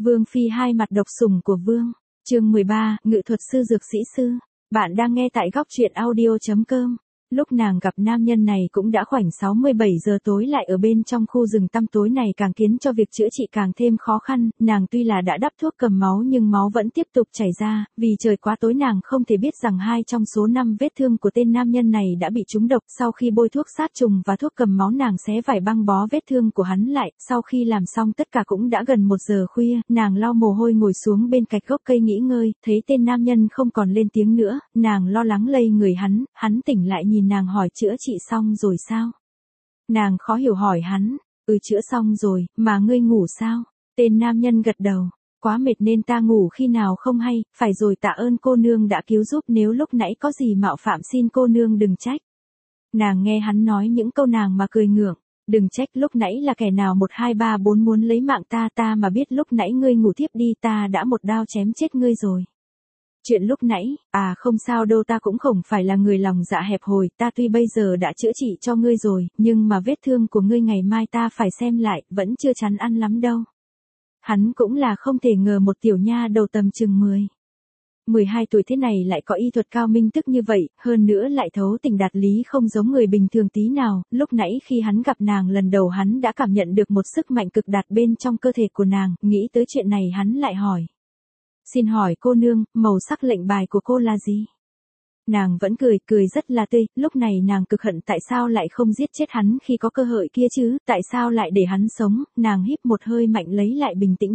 Vương Phi hai mặt độc sủng của Vương. Chương 13, Ngự thuật sư dược sĩ sư. Bạn đang nghe tại góc truyện audio.com. Lúc nàng gặp nam nhân này cũng đã khoảnh 67 giờ tối, lại ở bên trong khu rừng tăm tối này càng khiến cho việc chữa trị càng thêm khó khăn. Nàng tuy là đã đắp thuốc cầm máu nhưng máu vẫn tiếp tục chảy ra, vì trời quá tối nàng không thể biết rằng 2 trong số 5 vết thương của tên nam nhân này đã bị trúng độc. Sau khi bôi thuốc sát trùng và thuốc cầm máu, nàng xé vải băng bó vết thương của hắn lại. Sau khi làm xong tất cả cũng đã gần 1 giờ khuya, nàng lau mồ hôi ngồi xuống bên cạnh gốc cây nghỉ ngơi, thấy tên nam nhân không còn lên tiếng nữa, nàng lo lắng lây người hắn tỉnh lại nhìn nàng hỏi: chữa trị xong rồi sao? Nàng khó hiểu hỏi hắn: chữa xong rồi, mà ngươi ngủ sao? Tên nam nhân gật đầu: quá mệt nên ta ngủ khi nào không hay, phải rồi, tạ ơn cô nương đã cứu giúp, nếu lúc nãy có gì mạo phạm xin cô nương đừng trách. Nàng nghe hắn nói những câu nàng mà cười ngượng: đừng trách, lúc nãy là kẻ nào 1 2 3 4 muốn lấy mạng ta mà biết lúc nãy ngươi ngủ thiếp đi ta đã một đao chém chết ngươi rồi. Chuyện lúc nãy, không sao đâu, ta cũng không phải là người lòng dạ hẹp hòi, ta tuy bây giờ đã chữa trị cho ngươi rồi, nhưng mà vết thương của ngươi ngày mai ta phải xem lại, vẫn chưa chắn ăn lắm đâu. Hắn cũng là không thể ngờ một tiểu nha đầu tầm chừng 12 tuổi thế này lại có y thuật cao minh tức như vậy, hơn nữa lại thấu tình đạt lý không giống người bình thường tí nào. Lúc nãy khi hắn gặp nàng lần đầu hắn đã cảm nhận được một sức mạnh cực đạt bên trong cơ thể của nàng, nghĩ tới chuyện này hắn lại hỏi: xin hỏi cô nương, màu sắc lệnh bài của cô là gì? Nàng vẫn cười rất là tươi, lúc này nàng cực hận tại sao lại không giết chết hắn khi có cơ hội kia chứ, tại sao lại để hắn sống. Nàng hít một hơi mạnh lấy lại bình tĩnh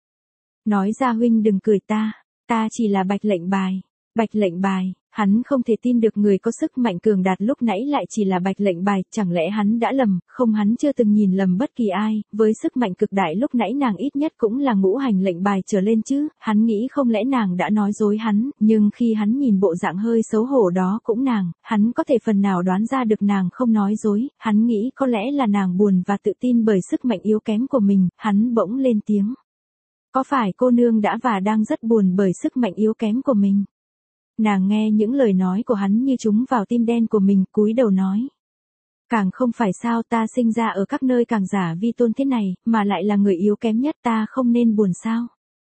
nói ra: huynh đừng cười, ta chỉ là bạch lệnh bài. Bạch lệnh bài? Hắn không thể tin được người có sức mạnh cường đạt lúc nãy lại chỉ là bạch lệnh bài, chẳng lẽ hắn đã lầm? Không, hắn chưa từng nhìn lầm bất kỳ ai, với sức mạnh cực đại lúc nãy nàng ít nhất cũng là ngũ hành lệnh bài trở lên chứ, hắn nghĩ không lẽ nàng đã nói dối hắn, nhưng khi hắn nhìn bộ dạng hơi xấu hổ đó cũng hắn có thể phần nào đoán ra được nàng không nói dối, hắn nghĩ có lẽ là nàng buồn và tự tin bởi sức mạnh yếu kém của mình, hắn bỗng lên tiếng: có phải cô nương đã và đang rất buồn bởi sức mạnh yếu kém của mình? Nàng nghe những lời nói của hắn như trúng vào tim đen của mình, cúi đầu nói: càng không phải sao, ta sinh ra ở các nơi càng giả vi tôn thế này, mà lại là người yếu kém nhất, ta không nên buồn sao?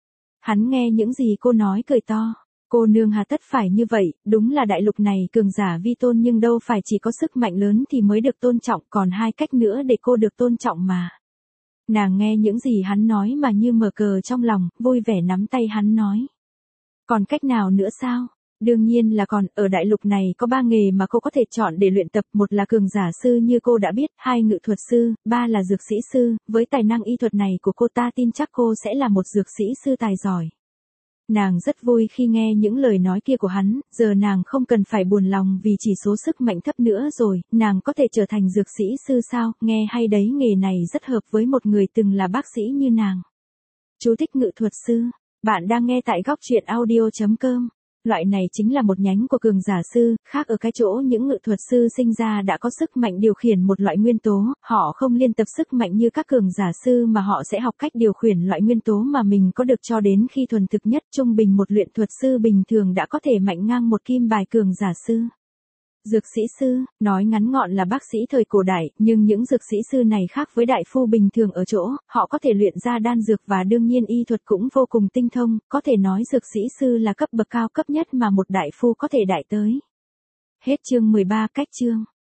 Hắn nghe những gì cô nói cười to: cô nương hà tất phải như vậy, đúng là đại lục này cường giả vi tôn nhưng đâu phải chỉ có sức mạnh lớn thì mới được tôn trọng, còn 2 cách nữa để cô được tôn trọng mà. Nàng nghe những gì hắn nói mà như mở cờ trong lòng, vui vẻ nắm tay hắn nói: còn cách nào nữa sao? Đương nhiên là còn, ở đại lục này có 3 nghề mà cô có thể chọn để luyện tập, 1 là cường giả sư như cô đã biết, 2 ngự thuật sư, 3 là dược sĩ sư, với tài năng y thuật này của cô ta tin chắc cô sẽ là một dược sĩ sư tài giỏi. Nàng rất vui khi nghe những lời nói kia của hắn, giờ nàng không cần phải buồn lòng vì chỉ số sức mạnh thấp nữa rồi, nàng có thể trở thành dược sĩ sư sao, nghe hay đấy, nghề này rất hợp với một người từng là bác sĩ như nàng. Chú thích: ngự thuật sư. Bạn đang nghe tại góc truyện audio.com. Loại này chính là một nhánh của cường giả sư, khác ở cái chỗ những ngự thuật sư sinh ra đã có sức mạnh điều khiển một loại nguyên tố, họ không liên tập sức mạnh như các cường giả sư mà họ sẽ học cách điều khiển loại nguyên tố mà mình có được cho đến khi thuần thực nhất. Trung bình một luyện thuật sư bình thường đã có thể mạnh ngang một kim bài cường giả sư. Dược sĩ sư, nói ngắn gọn là bác sĩ thời cổ đại, nhưng những dược sĩ sư này khác với đại phu bình thường ở chỗ, họ có thể luyện ra đan dược và đương nhiên y thuật cũng vô cùng tinh thông, có thể nói dược sĩ sư là cấp bậc cao cấp nhất mà một đại phu có thể đạt tới. Hết chương 13. Cách chương